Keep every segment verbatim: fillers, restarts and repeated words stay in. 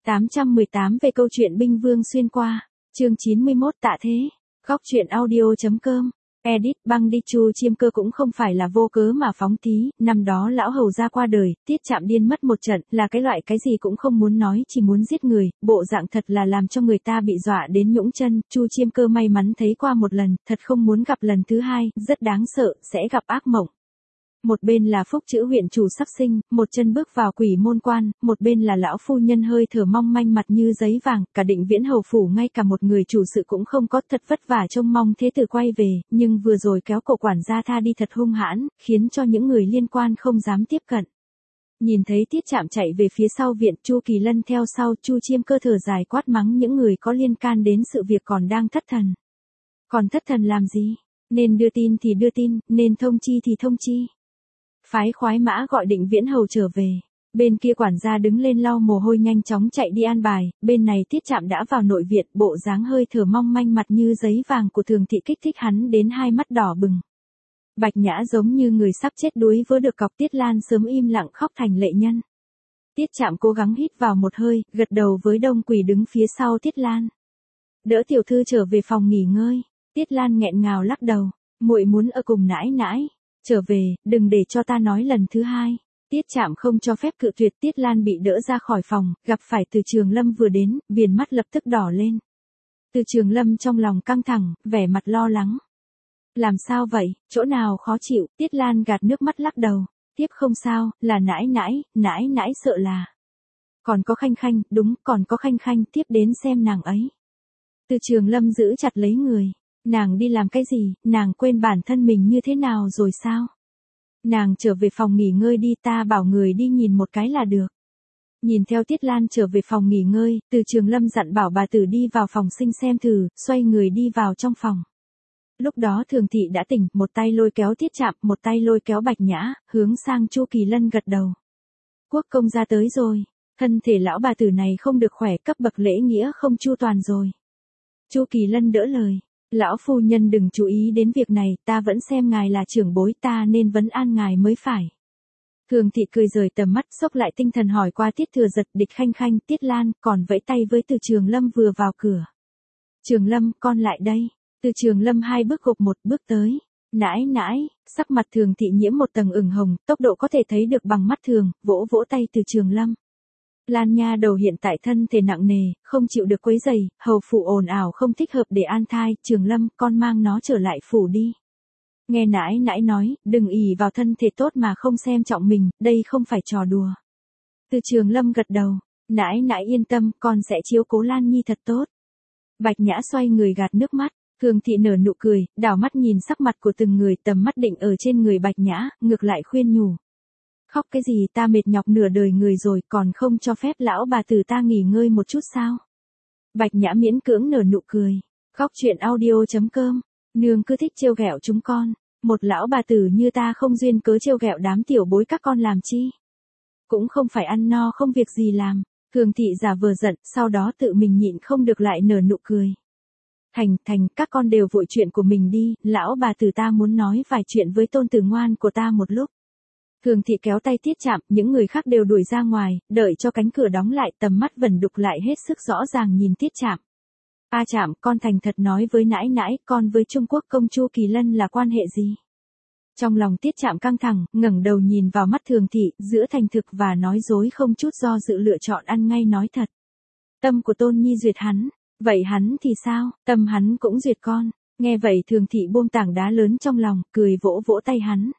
tám trăm mười tám về câu chuyện binh vương xuyên qua, chương chín mươi mốt tạ thế, góc truyện audio.com, edit băng đi. Chu Chiêm Cơ cũng không phải là vô cớ mà phóng thí, năm đó lão hầu gia qua đời, Tiết Trạm điên mất một trận, là cái loại cái gì cũng không muốn nói, chỉ muốn giết người, bộ dạng thật là làm cho người ta bị dọa đến nhũn chân. Chu Chiêm Cơ may mắn thấy qua một lần, thật không muốn gặp lần thứ hai, rất đáng sợ, sẽ gặp ác mộng. Một bên là Phúc Chữ huyện chủ sắp sinh, một chân bước vào quỷ môn quan, một bên là lão phu nhân hơi thở mong manh mặt như giấy vàng, cả Định Viễn hầu phủ ngay cả một người chủ sự cũng không có, thật vất vả trông mong thế tử quay về, nhưng vừa rồi kéo cổ quản gia tha đi thật hung hãn, khiến cho những người liên quan không dám tiếp cận. Nhìn thấy Tiết Trạm chạy về phía sau viện, Chu Kỳ Lân theo sau, Chu Chiêm Cơ thở dài quát mắng những người có liên can đến sự việc còn đang thất thần. Còn thất thần làm gì? Nên đưa tin thì đưa tin, nên thông chi thì thông chi. Phái khoái mã gọi Định Viễn hầu trở về. Bên kia quản gia đứng lên lau mồ hôi nhanh chóng chạy đi an bài, bên này Tiết Trạm đã vào nội viện, bộ dáng hơi thở mong manh mặt như giấy vàng của Thường thị kích thích hắn đến hai mắt đỏ bừng. Bạch Nhã giống như người sắp chết đuối vớ được cọc, Tiết Lan sớm im lặng khóc thành lệ nhân. Tiết Trạm cố gắng hít vào một hơi, gật đầu với Đông Quỳ đứng phía sau Tiết Lan. Đỡ tiểu thư trở về phòng nghỉ ngơi. Tiết Lan nghẹn ngào lắc đầu, muội muốn ở cùng nãi nãi. Trở về, đừng để cho ta nói lần thứ hai. Tiết Trạm không cho phép cự tuyệt. Tiết Lan bị đỡ ra khỏi phòng, gặp phải Từ Trường Lâm vừa đến, viền mắt lập tức đỏ lên. Từ Trường Lâm trong lòng căng thẳng, vẻ mặt lo lắng. Làm sao vậy, chỗ nào khó chịu? Tiết Lan gạt nước mắt lắc đầu. Tiếp không sao, là nãi nãi, nãi nãi sợ là. Còn có Khanh Khanh, đúng, còn có Khanh Khanh, tiếp đến xem nàng ấy. Từ Trường Lâm giữ chặt lấy người. Nàng đi làm cái gì, nàng quên bản thân mình như thế nào rồi sao? Nàng trở về phòng nghỉ ngơi đi, ta bảo người đi nhìn một cái là được. Nhìn theo Tiết Lan trở về phòng nghỉ ngơi, Từ Trường Lâm dặn bảo bà tử đi vào phòng sinh xem thử, xoay người đi vào trong phòng. Lúc đó Thường thị đã tỉnh, một tay lôi kéo Tiết Trạm, một tay lôi kéo Bạch Nhã, hướng sang Chu Kỳ Lân gật đầu. Quốc công gia tới rồi, thân thể lão bà tử này không được khỏe, cấp bậc lễ nghĩa không chu toàn rồi. Chu Kỳ Lân đỡ lời. Lão phu nhân đừng chú ý đến việc này, ta vẫn xem ngài là trưởng bối, ta nên vấn an ngài mới phải. Thường thị cười rời tầm mắt, xốc lại tinh thần hỏi qua Tiết Thừa Giật, Địch Khanh Khanh, Tiết Lan, còn vẫy tay với Từ Trường Lâm vừa vào cửa. Trường Lâm, con lại đây. Từ Trường Lâm hai bước gục một bước tới. Nãi nãi, sắc mặt Thường thị nhiễm một tầng ửng hồng, tốc độ có thể thấy được bằng mắt thường, vỗ vỗ tay Từ Trường Lâm. Lan nha đầu hiện tại thân thể nặng nề, không chịu được quấy rầy, hầu phủ ồn ào không thích hợp để an thai, Trường Lâm, con mang nó trở lại phủ đi. Nghe nãi nãi nói, đừng ỷ vào thân thể tốt mà không xem trọng mình, đây không phải trò đùa. Từ Trường Lâm gật đầu, nãi nãi yên tâm, con sẽ chiếu cố Lan Nhi thật tốt. Bạch Nhã xoay người gạt nước mắt, Thường thị nở nụ cười, đảo mắt nhìn sắc mặt của từng người, tầm mắt định ở trên người Bạch Nhã, ngược lại khuyên nhủ. Khóc cái gì, ta mệt nhọc nửa đời người rồi, còn không cho phép lão bà tử ta nghỉ ngơi một chút sao? Bạch Nhã miễn cưỡng nở nụ cười. Góc truyện audio.com, nương cứ thích trêu ghẹo chúng con, một lão bà tử như ta không duyên cớ trêu ghẹo đám tiểu bối các con làm chi? Cũng không phải ăn no không việc gì làm. Thường thị giả vờ giận, sau đó tự mình nhịn không được lại nở nụ cười. Thành, thành, các con đều vội chuyện của mình đi, lão bà tử ta muốn nói vài chuyện với tôn tử ngoan của ta một lúc. Thường thị kéo tay Tiết Trạm, những người khác đều đuổi ra ngoài, đợi cho cánh cửa đóng lại, tầm mắt vẩn đục lại hết sức rõ ràng nhìn Tiết Trạm. A Trạm, con thành thật nói với nãi nãi, con với Trung Quốc công Chu Kỳ Lân là quan hệ gì? Trong lòng Tiết Trạm căng thẳng, ngẩng đầu nhìn vào mắt Thường thị, giữa thành thực và nói dối không chút do dự lựa chọn ăn ngay nói thật. Tâm của Tôn Nhi duyệt hắn, vậy hắn thì sao, tâm hắn cũng duyệt con. Nghe vậy Thường thị buông tảng đá lớn trong lòng, cười vỗ vỗ tay hắn.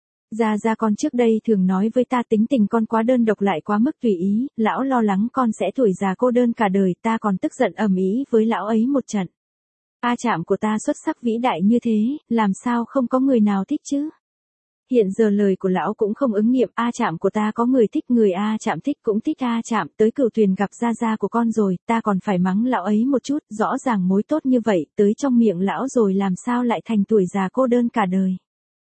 Ra ra con trước đây thường nói với ta tính tình con quá đơn độc lại quá mức tùy ý, lão lo lắng con sẽ tuổi già cô đơn cả đời, ta còn tức giận ầm ĩ với lão ấy một trận. A Trạm của ta xuất sắc vĩ đại như thế, làm sao không có người nào thích chứ? Hiện giờ lời của lão cũng không ứng nghiệm, A Trạm của ta có người thích, người A Trạm thích cũng thích A Trạm, tới Cửu Tuyền gặp gia gia của con rồi, ta còn phải mắng lão ấy một chút, rõ ràng mối tốt như vậy, tới trong miệng lão rồi làm sao lại thành tuổi già cô đơn cả đời.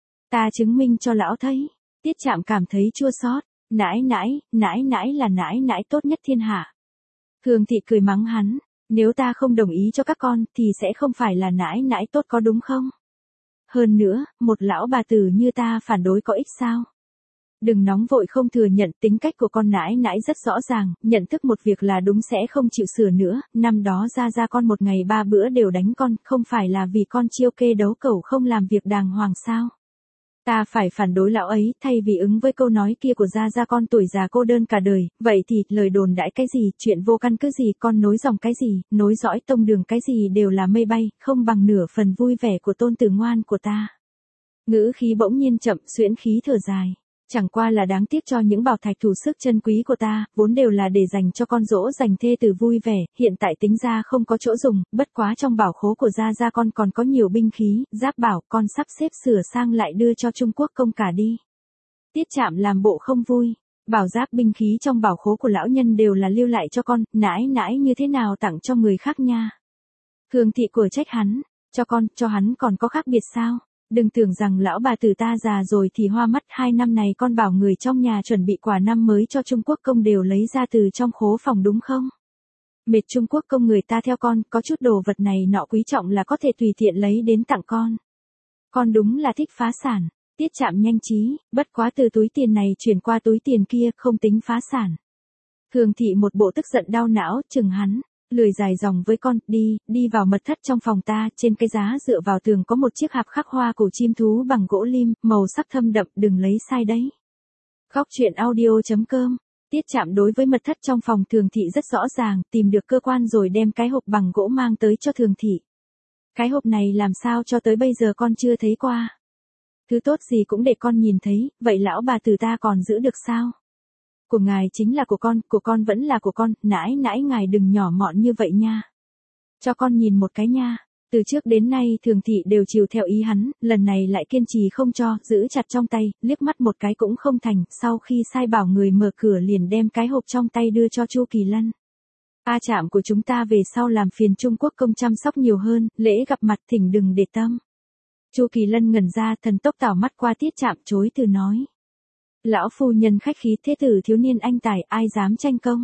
Ta chứng minh cho lão thấy. Tiết Trạm cảm thấy chua xót. Nãi nãi, nãi nãi là nãi nãi tốt nhất thiên hạ. Thường thị cười mắng hắn, nếu ta không đồng ý cho các con thì sẽ không phải là nãi nãi tốt có đúng không? Hơn nữa, một lão bà tử như ta phản đối có ích sao? Đừng nóng vội không thừa nhận, tính cách của con nãi nãi rất rõ ràng, nhận thức một việc là đúng sẽ không chịu sửa nữa, năm đó ra ra con một ngày ba bữa đều đánh con, không phải là vì con chiêu kê đấu cẩu không làm việc đàng hoàng sao. Ta phải phản đối lão ấy, thay vì ứng với câu nói kia của ra ra con tuổi già cô đơn cả đời, vậy thì lời đồn đãi cái gì, chuyện vô căn cứ gì, con nối dòng cái gì, nối dõi tông đường cái gì đều là mây bay, không bằng nửa phần vui vẻ của tôn tử ngoan của ta. Ngữ khí bỗng nhiên chậm, xuyễn khí thở dài. Chẳng qua là đáng tiếc cho những bảo thạch thủ sức chân quý của ta, vốn đều là để dành cho con dỗ dành thê tử vui vẻ, hiện tại tính ra không có chỗ dùng, bất quá trong bảo khố của gia gia con còn có nhiều binh khí, giáp bảo, con sắp xếp sửa sang lại đưa cho Trung Quốc công cả đi. Tiết Trạm làm bộ không vui, bảo giáp binh khí trong bảo khố của lão nhân đều là lưu lại cho con, nãi nãi như thế nào tặng cho người khác nha. Thường thị của trách hắn, cho con, cho hắn còn có khác biệt sao? Đừng tưởng rằng lão bà tử ta già rồi thì hoa mắt, hai năm này con bảo người trong nhà chuẩn bị quà năm mới cho Trung Quốc công đều lấy ra từ trong khố phòng đúng không? Mệt Trung Quốc công người ta theo con, có chút đồ vật này nọ quý trọng là có thể tùy tiện lấy đến tặng con. Con đúng là thích phá sản, Tiết Trạm nhanh trí, bất quá từ túi tiền này chuyển qua túi tiền kia, không tính phá sản. Thường thị một bộ tức giận đau não, chừng hắn. Lười dài dòng với con, đi, đi vào mật thất trong phòng ta, trên cái giá dựa vào tường có một chiếc hạp khắc hoa cổ chim thú bằng gỗ lim, màu sắc thâm đậm, đừng lấy sai đấy. Khóc chuyện audio chấm com. Tiết Trạm đối với mật thất trong phòng Thường thị rất rõ ràng, tìm được cơ quan rồi đem cái hộp bằng gỗ mang tới cho Thường thị. Cái hộp này làm sao cho tới bây giờ con chưa thấy qua. Thứ tốt gì cũng để con nhìn thấy, vậy lão bà tử ta còn giữ được sao? Của ngài chính là của con, của con vẫn là của con, nãi nãi ngài đừng nhỏ mọn như vậy nha. Cho con nhìn một cái nha. Từ trước đến nay Thường thị đều chiều theo ý hắn, lần này lại kiên trì không cho, giữ chặt trong tay, liếc mắt một cái cũng không thành, sau khi sai bảo người mở cửa liền đem cái hộp trong tay đưa cho Chu Kỳ Lân. A Trạm của chúng ta về sau làm phiền Trung Quốc công chăm sóc nhiều hơn, lễ gặp mặt thỉnh đừng để tâm. Chu Kỳ Lân ngẩn ra, thần tốc tảo mắt qua Tiết Trạm chối từ nói. Lão phu nhân khách khí, thế tử thiếu niên anh tài, ai dám tranh công.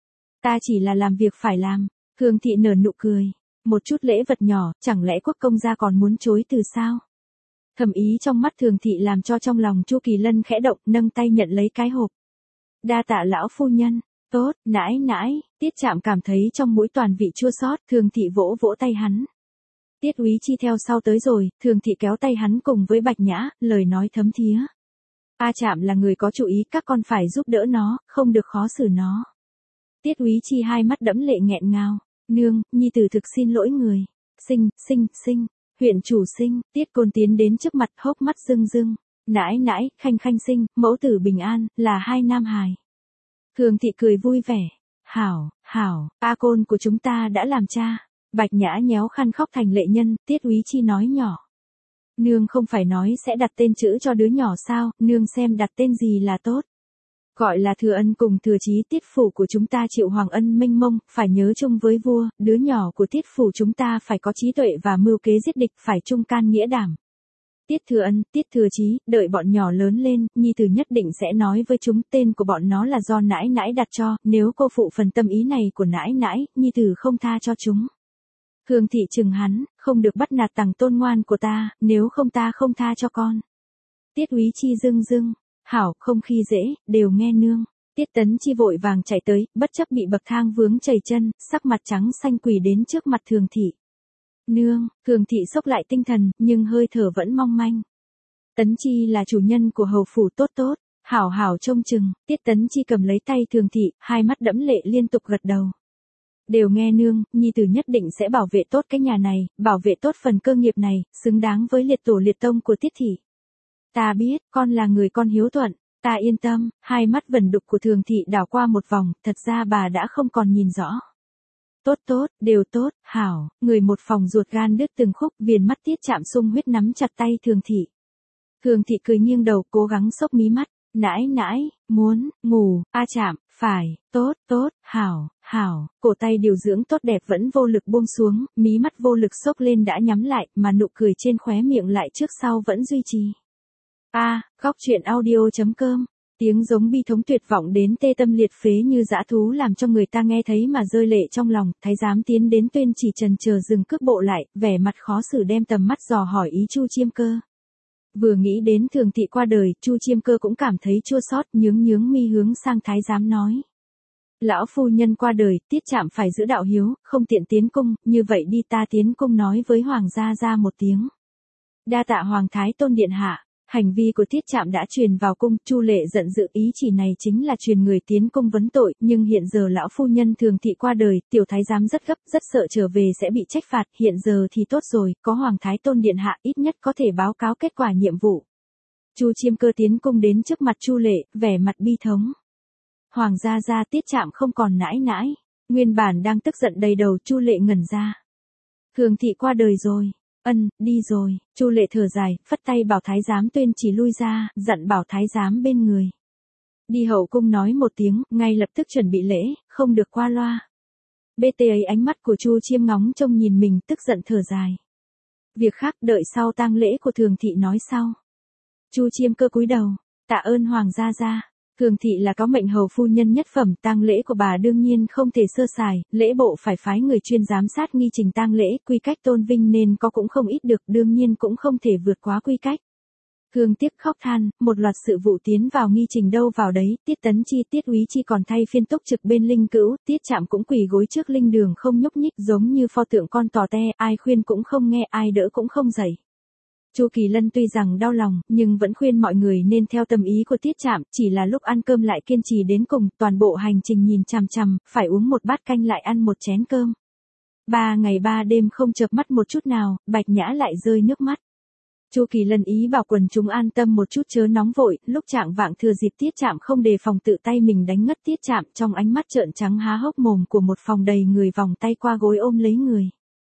Ta chỉ là làm việc phải làm. Thường thị nở nụ cười. Một chút lễ vật nhỏ, chẳng lẽ quốc công gia còn muốn chối từ sao? Thầm ý trong mắt Thường thị làm cho trong lòng Chu Kỳ Lân khẽ động, nâng tay nhận lấy cái hộp. Đa tạ lão phu nhân. Tốt, nãi nãi. Tiết Trạm cảm thấy trong mũi toàn vị chua xót, Thường thị vỗ vỗ tay hắn. Tiết úy chi theo sau tới rồi, Thường thị kéo tay hắn cùng với Bạch Nhã, lời nói thấm thía. A Trạm là người có chủ ý, các con phải giúp đỡ nó, không được khó xử nó. Tiết úy chi hai mắt đẫm lệ nghẹn ngào. Nương, nhi tử thực xin lỗi người. Sinh, sinh, sinh. Huyện chủ sinh, Tiết Côn tiến đến trước mặt, hốc mắt rưng rưng. Nãi nãi, khanh khanh sinh, mẫu tử bình an, là hai nam hài. Thường thị cười vui vẻ. Hảo, hảo, A Côn của chúng ta đã làm cha. Bạch Nhã nhéo khăn khóc thành lệ nhân, Tiết úy chi nói nhỏ. Nương không phải nói sẽ đặt tên chữ cho đứa nhỏ sao, nương xem đặt tên gì là tốt. Gọi là Thừa Ân cùng Thừa Chí, Tiết phủ của chúng ta chịu hoàng ân mênh mông, phải nhớ chung với vua, đứa nhỏ của Tiết phủ chúng ta phải có trí tuệ và mưu kế giết địch, phải trung can nghĩa đảm. Tiết Thừa Ân, Tiết Thừa Chí, đợi bọn nhỏ lớn lên, nhi tử nhất định sẽ nói với chúng, tên của bọn nó là do nãi nãi đặt cho, nếu cô phụ phần tâm ý này của nãi nãi, nhi tử không tha cho chúng. Thường thị chừng hắn, không được bắt nạt tằng tôn ngoan của ta, nếu không ta không tha cho con. Tiết úy chi dưng dưng, hảo, không khi dễ, đều nghe nương. Tiết Tấn Chi vội vàng chạy tới, bất chấp bị bậc thang vướng chảy chân, sắc mặt trắng xanh quỳ đến trước mặt Thường thị. Nương, Thường thị sốc lại tinh thần, nhưng hơi thở vẫn mong manh. Tấn Chi là chủ nhân của hầu phủ, tốt tốt, hảo hảo trông chừng. Tiết Tấn Chi cầm lấy tay Thường thị, hai mắt đẫm lệ liên tục gật đầu. Đều nghe nương, nhi tử nhất định sẽ bảo vệ tốt cái nhà này, bảo vệ tốt phần cơ nghiệp này, xứng đáng với liệt tổ liệt tông của Tiết thị. Ta biết, con là người con hiếu thuận, ta yên tâm. Hai mắt vẩn đục của Thường thị đảo qua một vòng, thật ra bà đã không còn nhìn rõ. Tốt tốt, đều tốt, hảo, người một phòng ruột gan đứt từng khúc, viền mắt Tiết Trạm sung huyết nắm chặt tay Thường thị. Thường thị cười nghiêng đầu, cố gắng xốc mí mắt. Nãi nãi, muốn, ngủ, A Trạm, phải, tốt, tốt, hảo, hảo, cổ tay điều dưỡng tốt đẹp vẫn vô lực buông xuống, mí mắt vô lực xốc lên đã nhắm lại, mà nụ cười trên khóe miệng lại trước sau vẫn duy trì. A, khóc chuyện audio chấm com, tiếng giống bi thống tuyệt vọng đến tê tâm liệt phế như dã thú làm cho người ta nghe thấy mà rơi lệ trong lòng, thái giám tiến đến tuyên chỉ trần chờ dừng cước bộ lại, vẻ mặt khó xử đem tầm mắt dò hỏi ý Chu Chiêm Cơ. Vừa nghĩ đến Thường thị qua đời, Chu Chiêm Cơ cũng cảm thấy chua xót, nhướng nhướng mi hướng sang thái giám nói. Lão phu nhân qua đời, Tiết Trạm phải giữ đạo hiếu, không tiện tiến cung, như vậy đi ta tiến cung nói với Hoàng gia ra một tiếng. Đa tạ Hoàng Thái Tôn điện hạ. Hành vi của Tiết Trạm đã truyền vào cung, Chu Lệ giận dữ, ý chỉ này chính là truyền người tiến cung vấn tội, nhưng hiện giờ lão phu nhân Thường thị qua đời, tiểu thái giám rất gấp, rất sợ trở về sẽ bị trách phạt, hiện giờ thì tốt rồi, có Hoàng Thái Tôn điện hạ ít nhất có thể báo cáo kết quả nhiệm vụ. Chu Chiêm Cơ tiến cung đến trước mặt Chu Lệ, vẻ mặt bi thống. Hoàng gia gia, Tiết Trạm không còn nãi nãi, nguyên bản đang tức giận đầy đầu, Chu Lệ ngẩn ra. Thường thị qua đời rồi. Ân, đi rồi, Chu Lệ thở dài, phất tay bảo thái giám tuyên chỉ lui ra, dặn bảo thái giám bên người. Đi hậu cung nói một tiếng, ngay lập tức chuẩn bị lễ, không được qua loa. Bê tê ấy ánh mắt của Chu Chiêm ngóng trông nhìn mình, tức giận thở dài. Việc khác đợi sau tang lễ của Thường thị nói sau. Chu Chiêm Cơ cúi đầu, tạ ơn Hoàng gia gia. Thường thị là có mệnh hầu phu nhân nhất phẩm, tang lễ của bà đương nhiên không thể sơ sài, lễ bộ phải phái người chuyên giám sát nghi trình tang lễ, quy cách tôn vinh nên có cũng không ít được, đương nhiên cũng không thể vượt quá quy cách. Thương tiếc khóc than, một loạt sự vụ tiến vào nghi trình đâu vào đấy, Tiết Tấn Chi, Tiết Úy Chi còn thay phiên túc trực bên linh cữu, Tiết Trạm cũng quỳ gối trước linh đường không nhúc nhích, giống như pho tượng con tò te, ai khuyên cũng không nghe, ai đỡ cũng không dậy. Chu Kỳ Lân tuy rằng đau lòng, nhưng vẫn khuyên mọi người nên theo tâm ý của Tiết Trạm, chỉ là lúc ăn cơm lại kiên trì đến cùng, toàn bộ hành trình nhìn chằm chằm, phải uống một bát canh lại ăn một chén cơm. Ba ngày ba đêm không chợp mắt một chút nào, Bạch Nhã lại rơi nước mắt. Chu Kỳ Lân ý bảo quần chúng an tâm một chút chớ nóng vội, lúc trạng vạng thừa dịp Tiết Trạm không đề phòng tự tay mình đánh ngất Tiết Trạm, trong ánh mắt trợn trắng há hốc mồm của một phòng đầy người vòng tay qua gối ôm lấy người.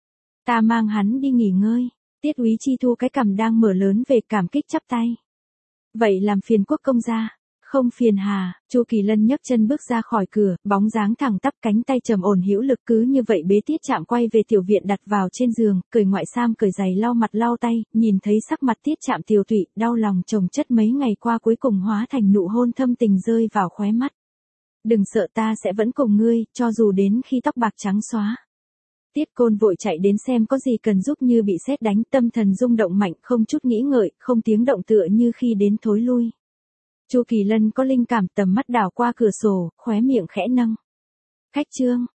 Ta mang hắn đi nghỉ ngơi. Tiết Úy Chi thu cái cằm đang mở lớn về, cảm kích chắp tay. Vậy làm phiền quốc công gia. Không phiền hà, Chu Kỳ Lân nhấc chân bước ra khỏi cửa, bóng dáng thẳng tắp, cánh tay trầm ổn hữu lực, cứ như vậy bế Tiết Trạm quay về tiểu viện đặt vào trên giường, cởi ngoại sam cởi giày lau mặt lau tay, nhìn thấy sắc mặt Tiết Trạm tiều tụy, đau lòng chồng chất mấy ngày qua cuối cùng hóa thành nụ hôn thâm tình rơi vào khóe mắt. Đừng sợ, ta sẽ vẫn cùng ngươi, cho dù đến khi tóc bạc trắng xóa. Tiết Côn vội chạy đến xem có gì cần giúp, như bị sét đánh, tâm thần rung động mạnh, không chút nghĩ ngợi, không tiếng động tựa như khi đến thối lui. Chu Kỳ Lân có linh cảm, tầm mắt đảo qua cửa sổ, khóe miệng khẽ nâng. Khách trương,